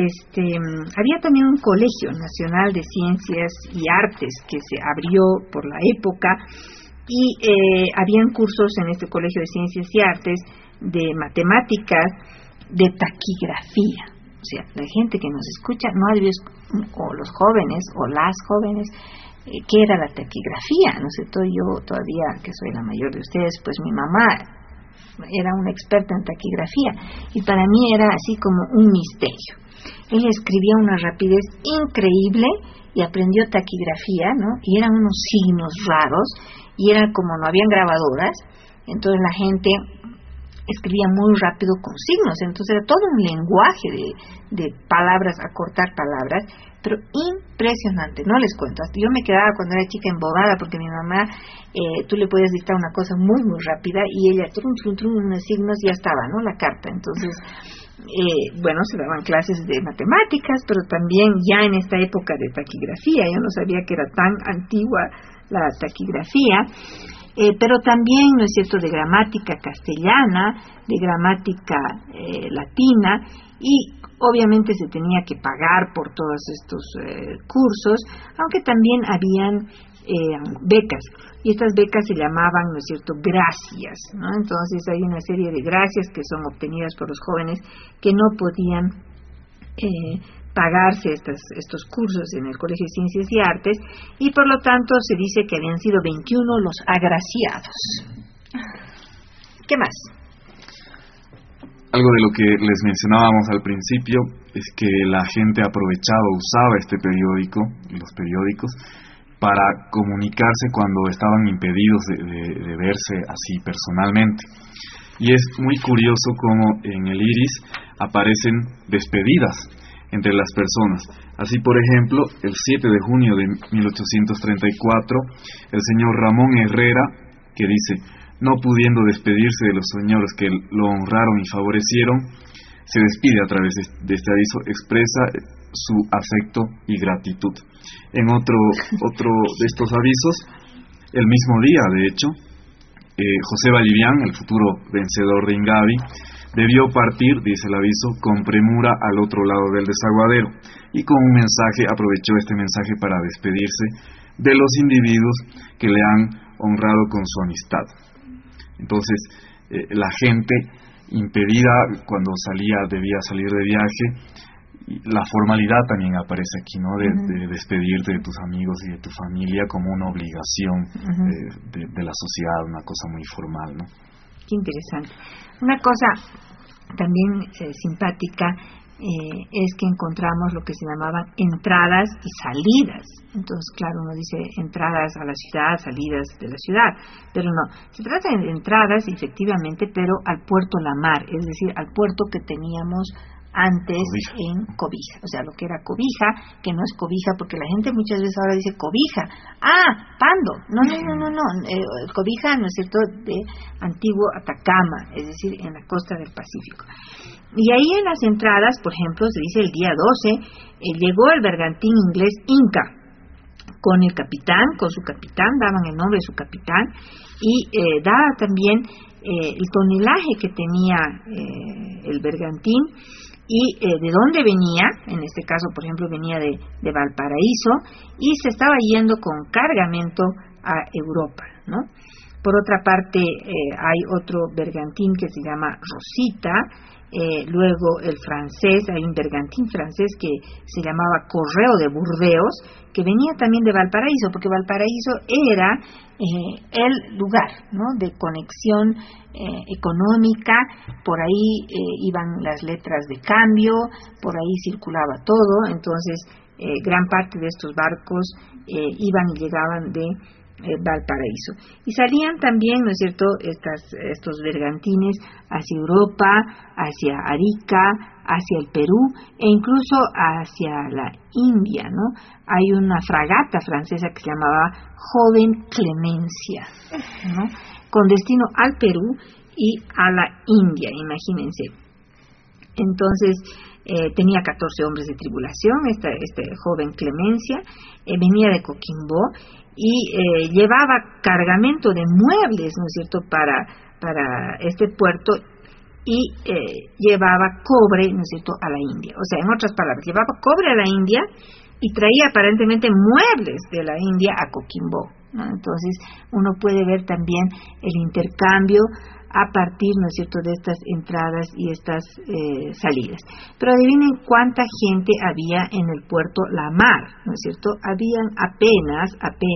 había también un Colegio Nacional de Ciencias y Artes que se abrió por la época, y habían cursos en este Colegio de Ciencias y Artes de matemáticas, de taquigrafía. O sea, la gente que nos escucha no ha debido, o los jóvenes o las jóvenes, ¿qué era la taquigrafía? ¿No es cierto? Yo todavía, que soy la mayor de ustedes, pues mi mamá era una experta en taquigrafía, y para mí era así como un misterio. Ella escribía una rapidez increíble y aprendió taquigrafía, ¿no? Y eran unos signos raros, y era como no habían grabadoras, entonces la gente escribía muy rápido con signos, entonces era todo un lenguaje de palabras, acortar palabras, pero impresionante, no les cuento. Yo me quedaba cuando era chica embobada, porque mi mamá, tú le podías dictar una cosa muy muy rápida, y ella unos signos y ya estaba, ¿no?, la carta. Entonces, bueno, se daban clases de matemáticas, pero también ya en esta época de taquigrafía. Yo no sabía que era tan antigua la taquigrafía. Pero también, ¿no es cierto?, de gramática castellana, de gramática latina, y obviamente se tenía que pagar por todos estos cursos, aunque también habían becas, y estas becas se llamaban, ¿no es cierto?, gracias, ¿no? Entonces hay una serie de gracias que son obtenidas por los jóvenes que no podían pagarse estos cursos en el Colegio de Ciencias y Artes, y por lo tanto se dice que habían sido 21 los agraciados. ¿Qué más? Algo de lo que les mencionábamos al principio es que la gente usaba este periódico, los periódicos, para comunicarse cuando estaban impedidos de verse así personalmente. Y es muy curioso cómo en el Iris aparecen despedidas entre las personas. Así, por ejemplo, el 7 de junio de 1834, el señor Ramón Herrera, que dice, no pudiendo despedirse de los señores que lo honraron y favorecieron, se despide a través de este aviso, expresa su afecto y gratitud. En otro de estos avisos, el mismo día, de hecho, José Vallivian, el futuro vencedor de Ingavi, debió partir, dice el aviso, con premura al otro lado del desaguadero, y con un mensaje, aprovechó este mensaje para despedirse de los individuos que le han honrado con su amistad. Entonces, la gente impedida cuando debía salir de viaje, la formalidad también aparece aquí, ¿no? De despedirte de tus amigos y de tu familia como una obligación de la sociedad, una cosa muy formal, ¿no? Qué interesante. Una cosa también simpática es que encontramos lo que se llamaban entradas y salidas. Entonces, claro, uno dice entradas a la ciudad, salidas de la ciudad, pero no, se trata de entradas efectivamente, pero al puerto La Mar, es decir, al puerto que teníamos antes en Cobija, o sea, lo que era Cobija, que no es Cobija, porque la gente muchas veces ahora dice Cobija, Pando, no, Cobija, ¿no es cierto?, de antiguo Atacama, es decir, en la costa del Pacífico. Y ahí en las entradas, por ejemplo, se dice el día 12, llegó el bergantín inglés Inca, con el capitán, con su capitán, daban el nombre de su capitán, y daba también el tonelaje que tenía el bergantín, y de dónde venía. En este caso, por ejemplo, venía de Valparaíso y se estaba yendo con cargamento a Europa, ¿no? Por otra parte, hay otro bergantín que se llama Rosita, luego el francés, hay un bergantín francés que se llamaba Correo de Burdeos, que venía también de Valparaíso, porque Valparaíso era el lugar, ¿no?, de conexión económica. Por ahí iban las letras de cambio, por ahí circulaba todo. Entonces gran parte de estos barcos iban y llegaban de Valparaíso, y salían también, ¿no es cierto?, estos bergantines hacia Europa, hacia Arica, hacia el Perú e incluso hacia la India, ¿no? Hay una fragata francesa que se llamaba Joven Clemencia, ¿no?, con destino al Perú y a la India, imagínense. Entonces tenía 14 hombres de tribulación, este Joven Clemencia, venía de Coquimbo y llevaba cargamento de muebles, ¿no es cierto?, para este puerto, y llevaba cobre, ¿no es cierto?, a la India. O sea, en otras palabras, llevaba cobre a la India y traía aparentemente muebles de la India a Coquimbo, ¿no? Entonces uno puede ver también el intercambio a partir, ¿no es cierto?, de estas entradas y estas salidas. Pero adivinen cuánta gente había en el puerto La Mar, ¿no es cierto? Habían apenas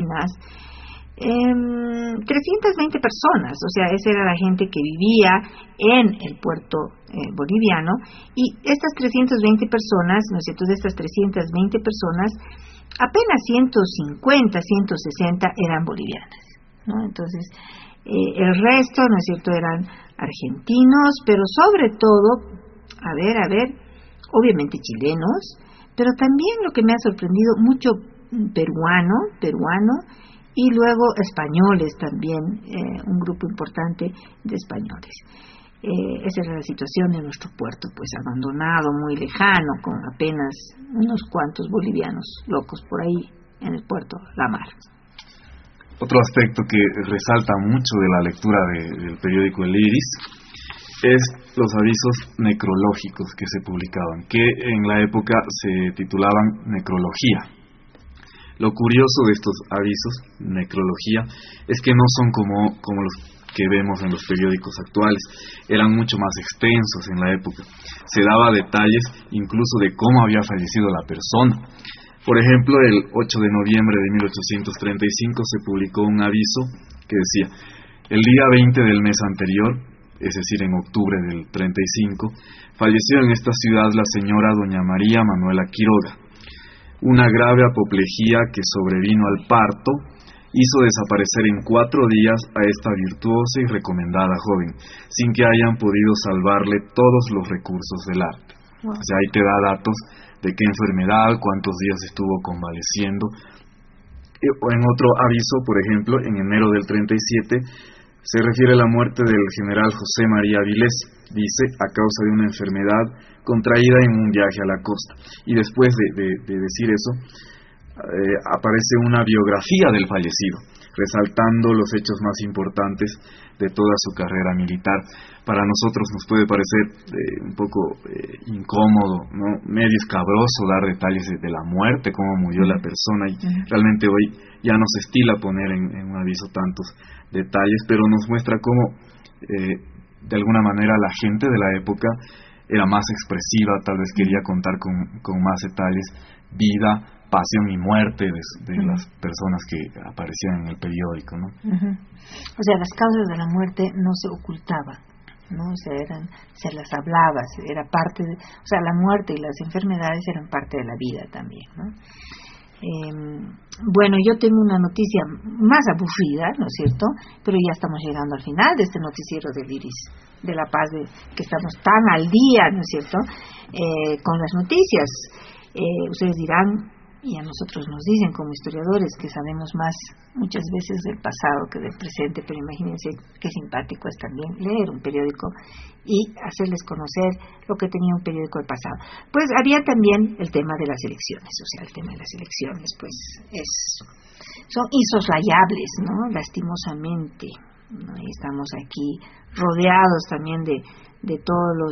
320 personas, o sea, esa era la gente que vivía en el puerto boliviano, y estas 320 personas, ¿no es cierto?, de estas 320 personas, apenas 150, 160 eran bolivianas, ¿no? Entonces, el resto, ¿no es cierto?, eran argentinos, pero sobre todo, obviamente chilenos, pero también lo que me ha sorprendido, mucho peruano, y luego españoles también, un grupo importante de españoles. Esa era la situación de nuestro puerto, pues abandonado, muy lejano, con apenas unos cuantos bolivianos locos por ahí en el puerto La Mar. Otro aspecto que resalta mucho de la lectura del periódico El Iris es los avisos necrológicos que se publicaban, que en la época se titulaban necrología. Lo curioso de estos avisos, necrología, es que no son como los que vemos en los periódicos actuales. Eran mucho más extensos en la época. Se daba detalles incluso de cómo había fallecido la persona. Por ejemplo, el 8 de noviembre de 1835 se publicó un aviso que decía: el día 20 del mes anterior, es decir, en octubre del 35, falleció en esta ciudad la señora doña María Manuela Quiroga. Una grave apoplejía que sobrevino al parto hizo desaparecer en 4 días a esta virtuosa y recomendada joven, sin que hayan podido salvarle todos los recursos del arte. O sea, ahí te da datos de qué enfermedad, cuántos días estuvo convaleciendo. En otro aviso, por ejemplo, en enero del 37, Se refiere a la muerte del general José María Avilés, dice, a causa de una enfermedad contraída en un viaje a la costa. Y después de decir eso, aparece una biografía del fallecido, resaltando los hechos más importantes de toda su carrera militar. Para nosotros nos puede parecer un poco incómodo, ¿no? Medio escabroso dar detalles de la muerte, cómo murió la persona, y realmente hoy ya no se estila poner en un aviso tantos detalles, pero nos muestra cómo de alguna manera la gente de la época era más expresiva, tal vez quería contar con más detalles, vida, pasión y muerte de las personas que aparecían en el periódico, ¿no? O sea, las causas de la muerte no se ocultaban, ¿no? O sea, se las hablaba, era parte de, o sea, la muerte y las enfermedades eran parte de la vida también, ¿no? Bueno, yo tengo una noticia más aburrida, ¿no es cierto? Pero ya estamos llegando al final de este noticiero del Iris de la Paz, que estamos tan al día, ¿no es cierto? Con las noticias. Ustedes dirán, y a nosotros nos dicen como historiadores que sabemos más muchas veces del pasado que del presente, pero imagínense qué simpático es también leer un periódico y hacerles conocer lo que tenía un periódico del pasado. Pues había también el tema de las elecciones, o sea, el tema de las elecciones pues son insoslayables, ¿no? Lastimosamente, ¿no? Y estamos aquí rodeados también de todos los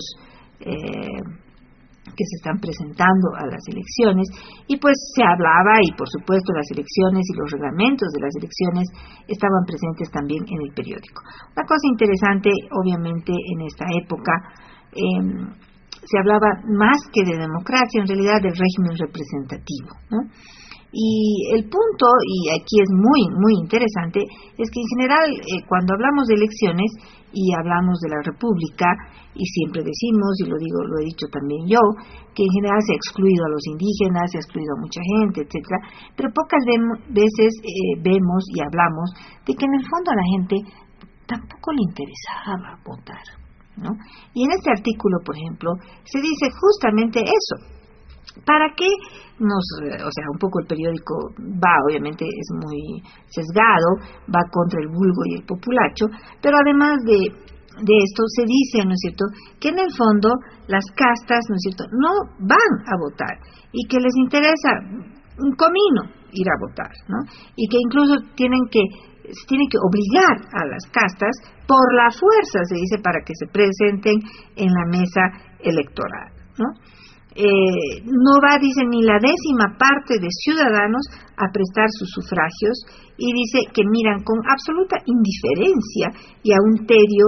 que se están presentando a las elecciones, y pues se hablaba, y por supuesto las elecciones y los reglamentos de las elecciones estaban presentes también en el periódico. Una cosa interesante, obviamente, en esta época, se hablaba más que de democracia, en realidad del régimen representativo, ¿no? Y el punto, y aquí es muy, muy interesante, es que en general cuando hablamos de elecciones y hablamos de la república, y siempre decimos, y lo he dicho también yo, que en general se ha excluido a los indígenas, se ha excluido a mucha gente, etcétera, pero pocas veces vemos y hablamos de que en el fondo a la gente tampoco le interesaba votar, ¿no? Y en este artículo, por ejemplo, se dice justamente eso. ¿Para qué o sea, un poco el periódico va, obviamente es muy sesgado, va contra el vulgo y el populacho, pero además de esto se dice, ¿no es cierto?, que en el fondo las castas, ¿no es cierto?, no van a votar y que les interesa un comino ir a votar, ¿no? Y que incluso se tienen que obligar a las castas por la fuerza, se dice, para que se presenten en la mesa electoral, ¿no? No va, dice, ni la 10ª parte de ciudadanos a prestar sus sufragios, y dice que miran con absoluta indiferencia y a un tedio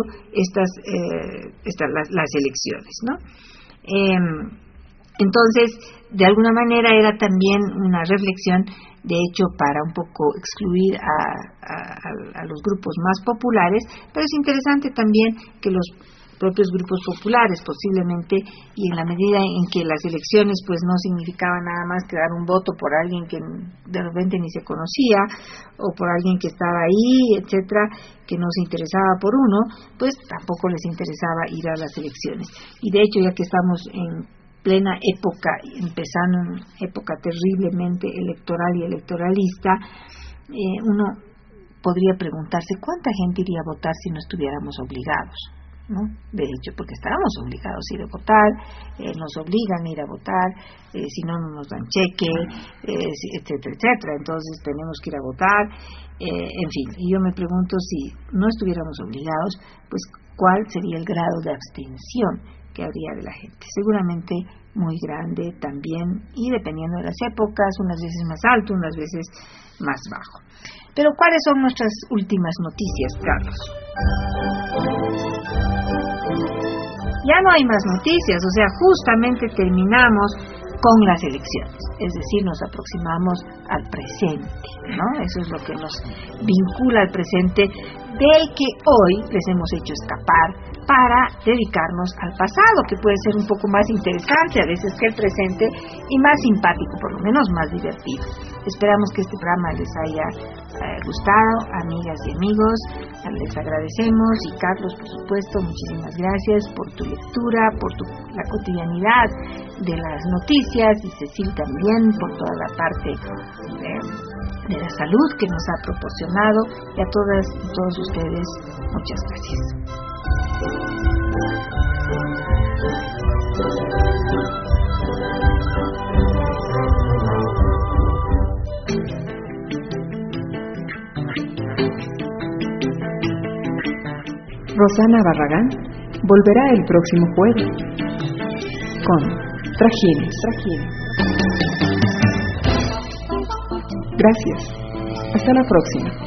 las elecciones, ¿no? Entonces, de alguna manera era también una reflexión, de hecho, para un poco excluir a los grupos más populares, pero es interesante también que los propios grupos populares posiblemente, y en la medida en que las elecciones pues no significaban nada más que dar un voto por alguien que de repente ni se conocía, o por alguien que estaba ahí, etcétera, que no se interesaba por uno, pues tampoco les interesaba ir a las elecciones. Y de hecho, ya que estamos en plena época, empezando una época terriblemente electoral y electoralista, uno podría preguntarse cuánta gente iría a votar si no estuviéramos obligados, ¿no? De hecho, porque estábamos obligados a ir a votar, nos obligan a ir a votar, si no, no nos dan cheque, etcétera, etcétera. Entonces tenemos que ir a votar, en fin. Y yo me pregunto, si no estuviéramos obligados, pues cuál sería el grado de abstención que habría de la gente. Seguramente muy grande también, y dependiendo de las épocas, unas veces más alto, unas veces más bajo. Pero ¿cuáles son nuestras últimas noticias, Carlos? Ya no hay más noticias, o sea, justamente terminamos con las elecciones, es decir, nos aproximamos al presente, ¿no? Eso es lo que nos vincula al presente, del que hoy les hemos hecho escapar para dedicarnos al pasado, que puede ser un poco más interesante a veces que el presente, y más simpático, por lo menos más divertido. Esperamos que este programa les haya gustado, amigas y amigos. Les agradecemos, y Carlos, por supuesto, muchísimas gracias por tu lectura, por la cotidianidad de las noticias, y Cecil también por toda la parte de la salud que nos ha proporcionado, y a todas y todos ustedes, muchas gracias. Rosana Barragán volverá el próximo jueves con Trajines. Gracias. Hasta la próxima.